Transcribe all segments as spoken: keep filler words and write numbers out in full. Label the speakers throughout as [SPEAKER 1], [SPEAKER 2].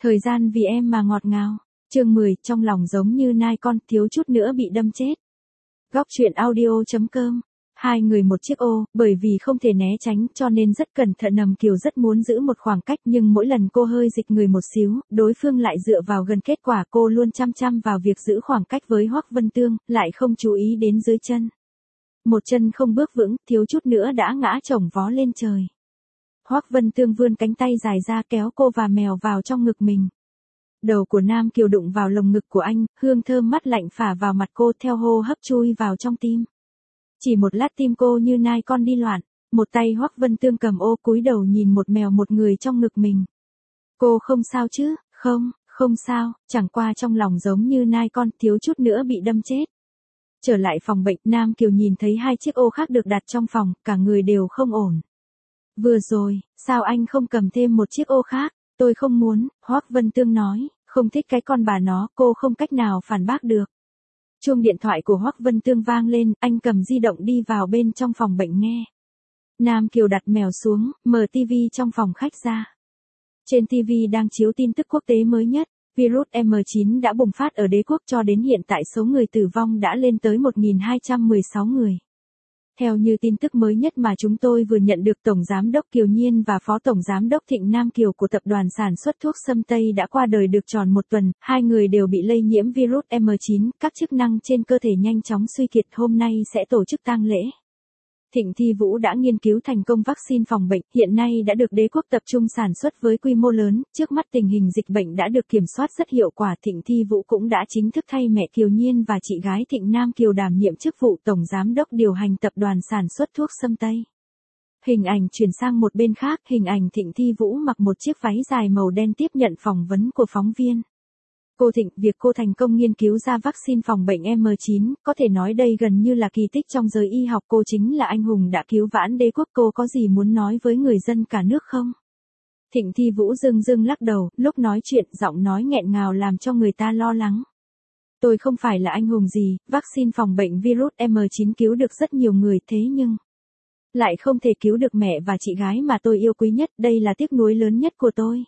[SPEAKER 1] Thời gian vì em mà ngọt ngào. Chương mười, trong lòng giống như nai con, thiếu chút nữa bị đâm chết. Góc truyện audio chấm com. Hai người một chiếc ô, bởi vì không thể né tránh cho nên rất cẩn thận. Nằm Kiều rất muốn giữ một khoảng cách nhưng mỗi lần cô hơi dịch người một xíu, đối phương lại dựa vào gần, kết quả cô luôn chăm chăm vào việc giữ khoảng cách với Hoắc Vân Tương, lại không chú ý đến dưới chân. Một chân không bước vững, thiếu chút nữa đã ngã chồng vó lên trời. Hoắc Vân Tương vươn cánh tay dài ra kéo cô và mèo vào trong ngực mình. Đầu của Nam Kiều đụng vào lồng ngực của anh, hương thơm mát lạnh phả vào mặt cô theo hô hấp chui vào trong tim. Chỉ một lát tim cô như nai con đi loạn, một tay Hoắc Vân Tương cầm ô cúi đầu nhìn một mèo một người trong ngực mình. Cô không sao chứ? Không, không sao, chẳng qua trong lòng giống như nai con, thiếu chút nữa bị đâm chết. Trở lại phòng bệnh, Nam Kiều nhìn thấy hai chiếc ô khác được đặt trong phòng, cả người đều không ổn. Vừa rồi, sao anh không cầm thêm một chiếc ô khác? Tôi không muốn, Hoắc Vân Tương nói, không thích cái con bà nó, cô không cách nào phản bác được. Chuông điện thoại của Hoắc Vân Tương vang lên, anh cầm di động đi vào bên trong phòng bệnh nghe. Nam Kiều đặt mèo xuống, mở tivi trong phòng khách ra. Trên tivi đang chiếu tin tức quốc tế mới nhất, virus M chín đã bùng phát ở đế quốc, cho đến hiện tại số người tử vong đã lên tới một nghìn hai trăm mười sáu người. Theo như tin tức mới nhất mà chúng tôi vừa nhận được, Tổng Giám đốc Kiều Nhiên và Phó Tổng Giám đốc Thịnh Nam Kiều của tập đoàn sản xuất thuốc Sâm Tây đã qua đời được tròn một tuần, hai người đều bị lây nhiễm virus M chín, các chức năng trên cơ thể nhanh chóng suy kiệt, hôm nay sẽ tổ chức tang lễ. Thịnh Thi Vũ đã nghiên cứu thành công vaccine phòng bệnh, hiện nay đã được đế quốc tập trung sản xuất với quy mô lớn, trước mắt tình hình dịch bệnh đã được kiểm soát rất hiệu quả. Thịnh Thi Vũ cũng đã chính thức thay mẹ Kiều Nhiên và chị gái Thịnh Nam Kiều đảm nhiệm chức vụ Tổng Giám đốc điều hành tập đoàn sản xuất thuốc Sâm Tây. Hình ảnh chuyển sang một bên khác, hình ảnh Thịnh Thi Vũ mặc một chiếc váy dài màu đen tiếp nhận phỏng vấn của phóng viên. Cô Thịnh, việc cô thành công nghiên cứu ra vaccine phòng bệnh M chín, có thể nói đây gần như là kỳ tích trong giới y học, cô chính là anh hùng đã cứu vãn đế quốc, cô có gì muốn nói với người dân cả nước không? Thịnh Thi Vũ dưng dưng lắc đầu, lúc nói chuyện giọng nói nghẹn ngào làm cho người ta lo lắng. Tôi không phải là anh hùng gì, vaccine phòng bệnh virus M chín cứu được rất nhiều người, thế nhưng lại không thể cứu được mẹ và chị gái mà tôi yêu quý nhất, đây là tiếc nuối lớn nhất của tôi.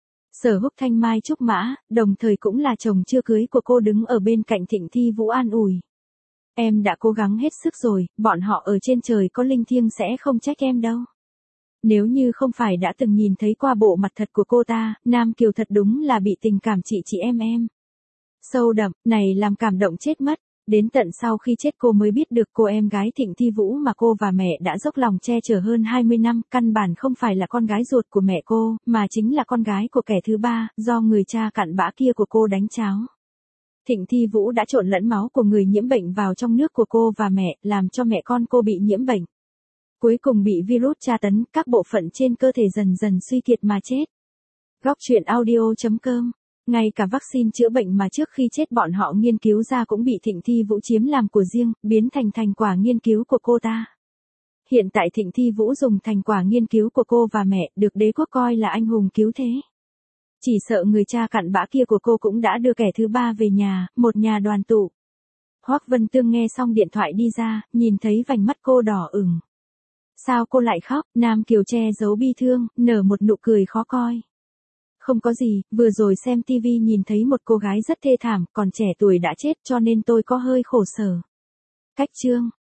[SPEAKER 1] Sở Húc Thanh Mai Trúc Mã, đồng thời cũng là chồng chưa cưới của cô, đứng ở bên cạnh Thịnh Thi Vũ an ủi. Em đã cố gắng hết sức rồi, bọn họ ở trên trời có linh thiêng sẽ không trách em đâu. Nếu như không phải đã từng nhìn thấy qua bộ mặt thật của cô ta, Nam Kiều thật đúng là bị tình cảm chị chị em em sâu đậm, này làm cảm động chết mất. Đến tận sau khi chết cô mới biết được cô em gái Thịnh Thi Vũ mà cô và mẹ đã dốc lòng che chở hơn hai mươi năm, căn bản không phải là con gái ruột của mẹ cô, mà chính là con gái của kẻ thứ ba, do người cha cặn bã kia của cô đánh cháo. Thịnh Thi Vũ đã trộn lẫn máu của người nhiễm bệnh vào trong nước của cô và mẹ, làm cho mẹ con cô bị nhiễm bệnh. Cuối cùng bị virus tra tấn, các bộ phận trên cơ thể dần dần suy kiệt mà chết. Góc truyện audio chấm com. Ngay cả vaccine chữa bệnh mà trước khi chết bọn họ nghiên cứu ra cũng bị Thịnh Thi Vũ chiếm làm của riêng, biến thành thành quả nghiên cứu của cô ta. Hiện tại Thịnh Thi Vũ dùng thành quả nghiên cứu của cô và mẹ, được đế quốc coi là anh hùng cứu thế. Chỉ sợ người cha cặn bã kia của cô cũng đã đưa kẻ thứ ba về nhà, một nhà đoàn tụ. Hoắc Vân Tương nghe xong điện thoại đi ra, nhìn thấy vành mắt cô đỏ ửng. Sao cô lại khóc? Nam Kiều che giấu bi thương, nở một nụ cười khó coi. Không có gì, vừa rồi xem tivi nhìn thấy một cô gái rất thê thảm, còn trẻ tuổi đã chết cho nên tôi có hơi khổ sở. Cách chương.